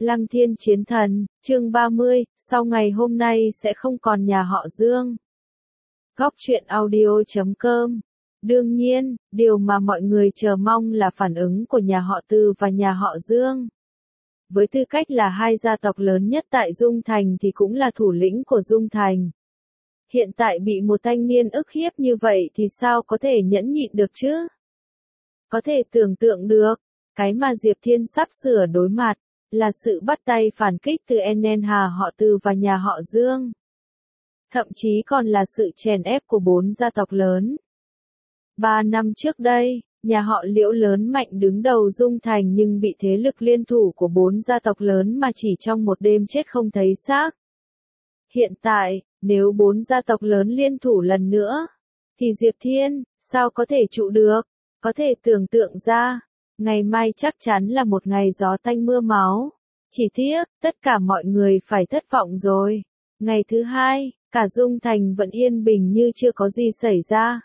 Lăng Thiên Chiến Thần, chương 30, sau ngày hôm nay sẽ không còn nhà họ Dương. Góc truyện audio.com. Đương nhiên, điều mà mọi người chờ mong là phản ứng của nhà họ Từ và nhà họ Dương. Với tư cách là hai gia tộc lớn nhất tại Dung Thành thì cũng là thủ lĩnh của Dung Thành. Hiện tại bị một thanh niên ức hiếp như vậy thì sao có thể nhẫn nhịn được chứ? Có thể tưởng tượng được, cái mà Diệp Thiên sắp sửa đối mặt là sự bắt tay phản kích từ NNH họ Từ và nhà họ Dương. Thậm chí còn là sự chèn ép của 4 gia tộc lớn. 3 năm trước đây, nhà họ Liễu lớn mạnh đứng đầu Dung Thành nhưng bị thế lực liên thủ của 4 gia tộc lớn mà chỉ trong một đêm chết không thấy xác. Hiện tại, nếu 4 gia tộc lớn liên thủ lần nữa, thì Diệp Thiên, sao có thể trụ được? Có thể tưởng tượng ra, ngày mai chắc chắn là một ngày gió tanh mưa máu. Chỉ tiếc, tất cả mọi người phải thất vọng rồi. Ngày thứ hai, cả Dung Thành vẫn yên bình như chưa có gì xảy ra.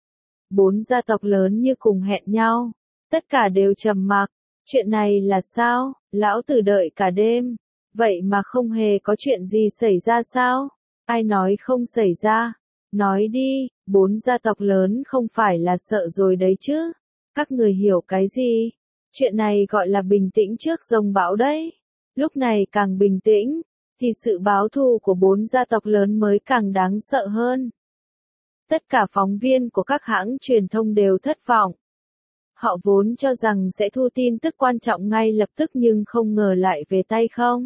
4 gia tộc lớn như cùng hẹn nhau. Tất cả đều trầm mặc. Chuyện này là sao? Lão Tử đợi cả đêm. Vậy mà không hề có chuyện gì xảy ra sao? Ai nói không xảy ra? Nói đi, 4 gia tộc lớn không phải là sợ rồi đấy chứ? Các người hiểu cái gì? Chuyện này gọi là bình tĩnh trước dông bão đấy. Lúc này càng bình tĩnh, thì sự báo thù của 4 gia tộc lớn mới càng đáng sợ hơn. Tất cả phóng viên của các hãng truyền thông đều thất vọng. Họ vốn cho rằng sẽ thu tin tức quan trọng ngay lập tức nhưng không ngờ lại về tay không.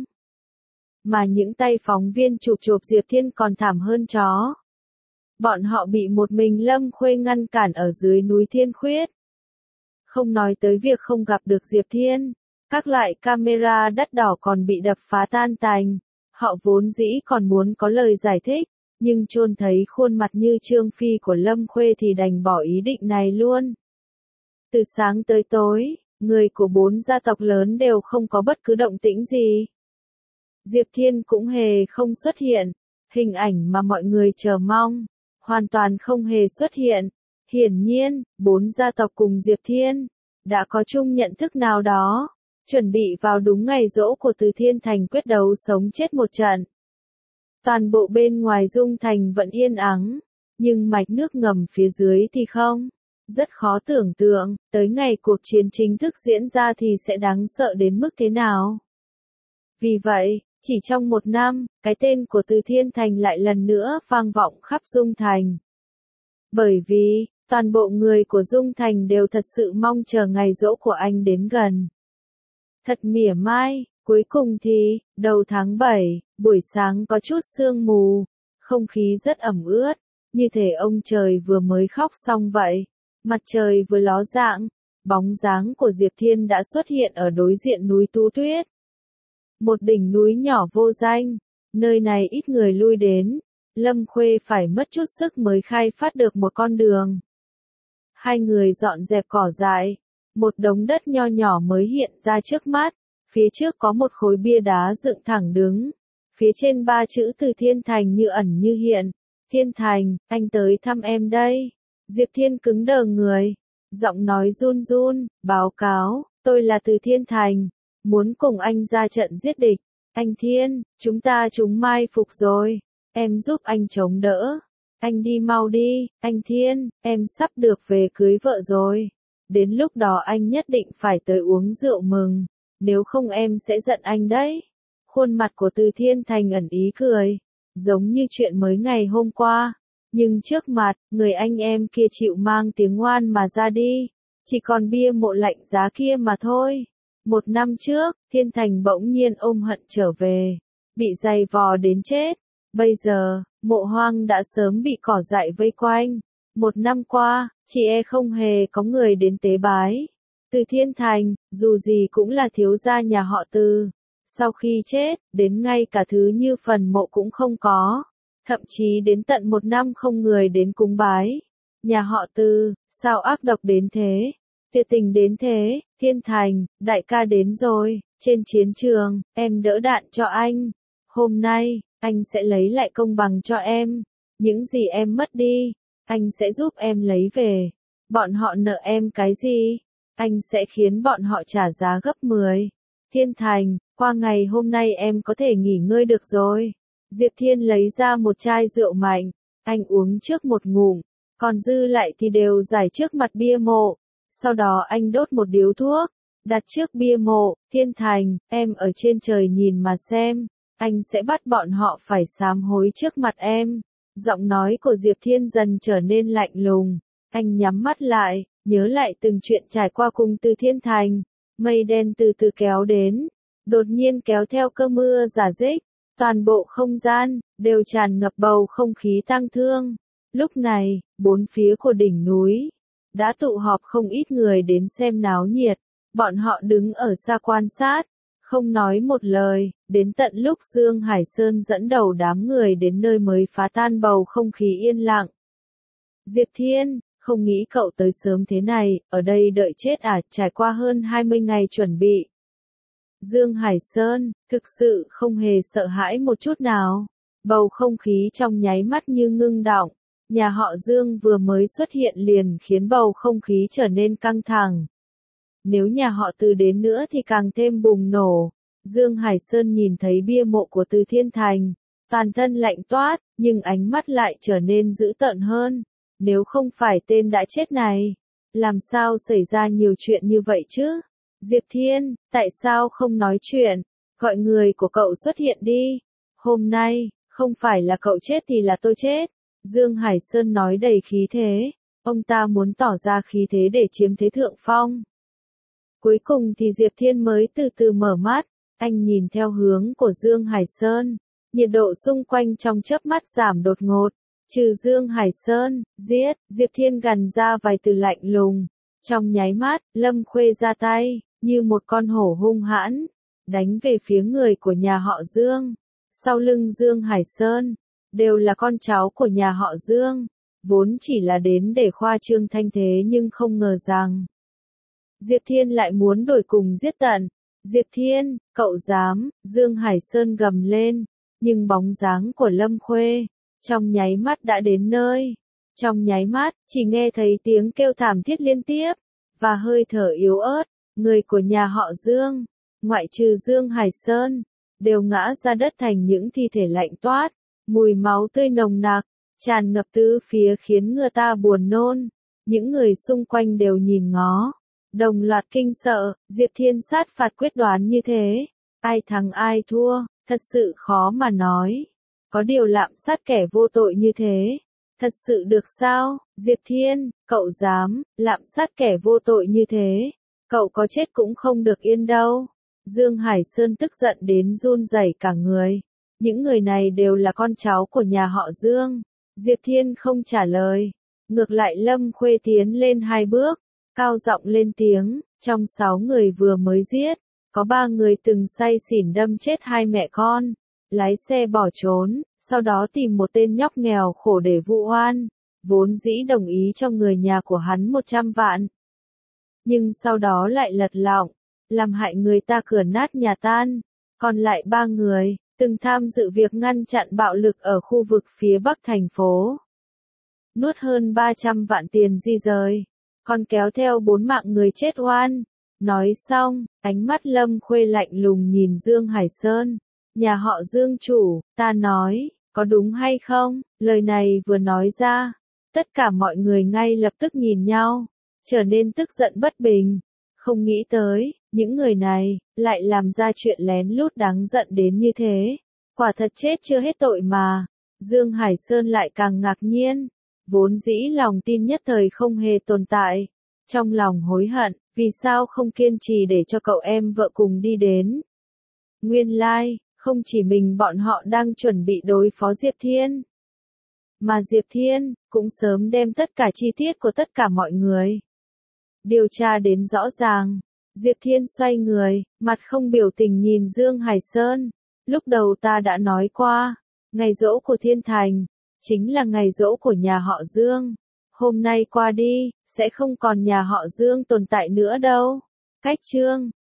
Mà những tay phóng viên chụp Diệp Thiên còn thảm hơn chó. Bọn họ bị một mình Lâm Khuê ngăn cản ở dưới núi Thiên Khuyết. Không nói tới việc không gặp được Diệp Thiên, các loại camera đắt đỏ còn bị đập phá tan tành. Họ vốn dĩ còn muốn có lời giải thích, nhưng chôn thấy khuôn mặt như Trương Phi của Lâm Khuê thì đành bỏ ý định này luôn. Từ sáng tới tối, người của 4 gia tộc lớn đều không có bất cứ động tĩnh gì. Diệp Thiên cũng hề không xuất hiện, hình ảnh mà mọi người chờ mong, hoàn toàn không hề xuất hiện. Hiển nhiên, 4 gia tộc cùng Diệp Thiên đã có chung nhận thức nào đó, chuẩn bị vào đúng ngày giỗ của Từ Thiên Thành quyết đấu sống chết một trận. Toàn bộ bên ngoài Dung Thành vẫn yên ắng, nhưng mạch nước ngầm phía dưới thì không. Rất khó tưởng tượng, tới ngày cuộc chiến chính thức diễn ra thì sẽ đáng sợ đến mức thế nào. Vì vậy, chỉ trong một năm, cái tên của Từ Thiên Thành lại lần nữa vang vọng khắp Dung Thành. Bởi vì, toàn bộ người của Dung Thành đều thật sự mong chờ ngày giỗ của anh đến gần. Thật mỉa mai, cuối cùng thì, đầu tháng 7, buổi sáng có chút sương mù, không khí rất ẩm ướt, như thể ông trời vừa mới khóc xong vậy. Mặt trời vừa ló dạng, bóng dáng của Diệp Thiên đã xuất hiện ở đối diện núi Tú Tuyết. Một đỉnh núi nhỏ vô danh, nơi này ít người lui đến, Lâm Khuê phải mất chút sức mới khai phát được một con đường. Hai người dọn dẹp cỏ dại, một đống đất nho nhỏ mới hiện ra trước mắt, phía trước có một khối bia đá dựng thẳng đứng, phía trên 3 chữ Từ Thiên Thành như ẩn như hiện. Thiên Thành, anh tới thăm em đây. Diệp Thiên cứng đờ người, giọng nói run run, báo cáo, tôi là Từ Thiên Thành, muốn cùng anh ra trận giết địch. Anh Thiên, chúng mai phục rồi, em giúp anh chống đỡ. Anh đi mau đi, anh Thiên, em sắp được về cưới vợ rồi. Đến lúc đó anh nhất định phải tới uống rượu mừng, nếu không em sẽ giận anh đấy. Khuôn mặt của Từ Thiên Thành ẩn ý cười, giống như chuyện mới ngày hôm qua. Nhưng trước mặt, người anh em kia chịu mang tiếng ngoan mà ra đi. Chỉ còn bia mộ lạnh giá kia mà thôi. 1 năm trước, Thiên Thành bỗng nhiên ôm hận trở về. Bị giày vò đến chết. Bây giờ, mộ hoang đã sớm bị cỏ dại vây quanh. 1 năm qua, chỉ không hề có người đến tế bái. Từ Thiên Thành, dù gì cũng là thiếu gia nhà họ Từ. Sau khi chết, đến ngay cả thứ như phần mộ cũng không có. Thậm chí đến tận 1 năm không người đến cúng bái. Nhà họ Từ, sao ác độc đến thế? Tuyệt tình đến thế? Thiên Thành, đại ca đến rồi, trên chiến trường, em đỡ đạn cho anh. Hôm nay, anh sẽ lấy lại công bằng cho em. Những gì em mất đi, anh sẽ giúp em lấy về. Bọn họ nợ em cái gì? Anh sẽ khiến bọn họ trả giá gấp 10. Thiên Thành, Qua ngày hôm nay em có thể nghỉ ngơi được rồi. Diệp Thiên lấy ra một chai rượu mạnh, anh uống trước một ngụm, còn dư lại thì đều rải trước mặt bia mộ. Sau đó anh đốt một điếu thuốc, đặt trước bia mộ. Thiên Thành, em ở trên trời nhìn mà xem, anh sẽ bắt bọn họ phải sám hối trước mặt em. Giọng nói của Diệp Thiên dần trở nên lạnh lùng, anh nhắm mắt lại, nhớ lại từng chuyện trải qua cùng Từ Thiên Thành. Mây đen từ từ kéo đến, đột nhiên kéo theo cơn mưa rả rích, toàn bộ không gian đều tràn ngập bầu không khí tang thương. Lúc này, bốn phía của đỉnh núi đã tụ họp không ít người đến xem náo nhiệt, bọn họ đứng ở xa quan sát, không nói một lời, đến tận lúc Dương Hải Sơn dẫn đầu đám người đến nơi mới phá tan bầu không khí yên lặng. Diệp Thiên, không nghĩ cậu tới sớm thế này, ở đây đợi chết à, trải qua hơn 20 ngày chuẩn bị. Dương Hải Sơn, thực sự không hề sợ hãi một chút nào. Bầu không khí trong nháy mắt như ngưng đọng. Nhà họ Dương vừa mới xuất hiện liền khiến bầu không khí trở nên căng thẳng. Nếu nhà họ Từ đến nữa thì càng thêm bùng nổ. Dương Hải Sơn nhìn thấy bia mộ của Từ Thiên Thành, toàn thân lạnh toát, nhưng ánh mắt lại trở nên dữ tợn hơn. Nếu không phải tên đã chết này, làm sao xảy ra nhiều chuyện như vậy chứ? Diệp Thiên, tại sao không nói chuyện? Gọi người của cậu xuất hiện đi. Hôm nay, không phải là cậu chết thì là tôi chết. Dương Hải Sơn nói đầy khí thế. Ông ta muốn tỏ ra khí thế để chiếm thế thượng phong. Cuối cùng thì Diệp Thiên mới từ từ mở mắt. Anh nhìn theo hướng của Dương Hải Sơn. Nhiệt độ xung quanh trong chớp mắt giảm đột ngột. Trừ Dương Hải Sơn, giết, Diệp Thiên gằn ra vài từ lạnh lùng. Trong nháy mắt, Lâm Khuê ra tay, như một con hổ hung hãn, đánh về phía người của nhà họ Dương. Sau lưng Dương Hải Sơn, đều là con cháu của nhà họ Dương, vốn chỉ là đến để khoa trương thanh thế nhưng không ngờ rằng Diệp Thiên lại muốn đuổi cùng giết tận. Diệp Thiên, cậu dám, Dương Hải Sơn gầm lên, nhưng bóng dáng của Lâm Khuê trong nháy mắt đã đến nơi. Trong nháy mắt, chỉ nghe thấy tiếng kêu thảm thiết liên tiếp, và hơi thở yếu ớt, người của nhà họ Dương, ngoại trừ Dương Hải Sơn, đều ngã ra đất thành những thi thể lạnh toát, mùi máu tươi nồng nặc, tràn ngập tứ phía khiến người ta buồn nôn. Những người xung quanh đều nhìn ngó, đồng loạt kinh sợ. Diệp Thiên sát phạt quyết đoán như thế, ai thắng ai thua, thật sự khó mà nói. Có điều lạm sát kẻ vô tội như thế, thật sự được sao? Diệp Thiên, cậu dám lạm sát kẻ vô tội như thế, cậu có chết cũng không được yên đâu. Dương Hải Sơn tức giận đến run rẩy cả người. Những người này đều là con cháu của nhà họ Dương. Diệp Thiên không trả lời, ngược lại Lâm Khuê tiến lên 2 bước, cao giọng lên tiếng. Trong 6 người vừa mới giết, có 3 người từng say xỉn đâm chết 2 mẹ con, lái xe bỏ trốn, sau đó tìm một tên nhóc nghèo khổ để vu oan, vốn dĩ đồng ý cho người nhà của hắn 100 vạn. Nhưng sau đó lại lật lọng, làm hại người ta cửa nát nhà tan. Còn lại 3 người, từng tham dự việc ngăn chặn bạo lực ở khu vực phía bắc thành phố. Nuốt hơn 300 vạn tiền di rời, còn kéo theo 4 mạng người chết oan. Nói xong, ánh mắt Lâm Khuê lạnh lùng nhìn Dương Hải Sơn. Nhà họ Dương chủ, ta nói, có đúng hay không? Lời này vừa nói ra, tất cả mọi người ngay lập tức nhìn nhau, trở nên tức giận bất bình. Không nghĩ tới, những người này, lại làm ra chuyện lén lút đáng giận đến như thế. Quả thật chết chưa hết tội mà. Dương Hải Sơn lại càng ngạc nhiên. Vốn dĩ lòng tin nhất thời không hề tồn tại. Trong lòng hối hận, vì sao không kiên trì để cho cậu em vợ cùng đi đến. Nguyên lai, không chỉ mình bọn họ đang chuẩn bị đối phó Diệp Thiên, mà Diệp Thiên cũng sớm đem tất cả chi tiết của tất cả mọi người điều tra đến rõ ràng. Diệp Thiên xoay người, mặt không biểu tình nhìn Dương Hải Sơn. Lúc đầu ta đã nói qua, ngày giỗ của Thiên Thành chính là ngày giỗ của nhà họ Dương. Hôm nay qua đi, sẽ không còn nhà họ Dương tồn tại nữa đâu. Cách chương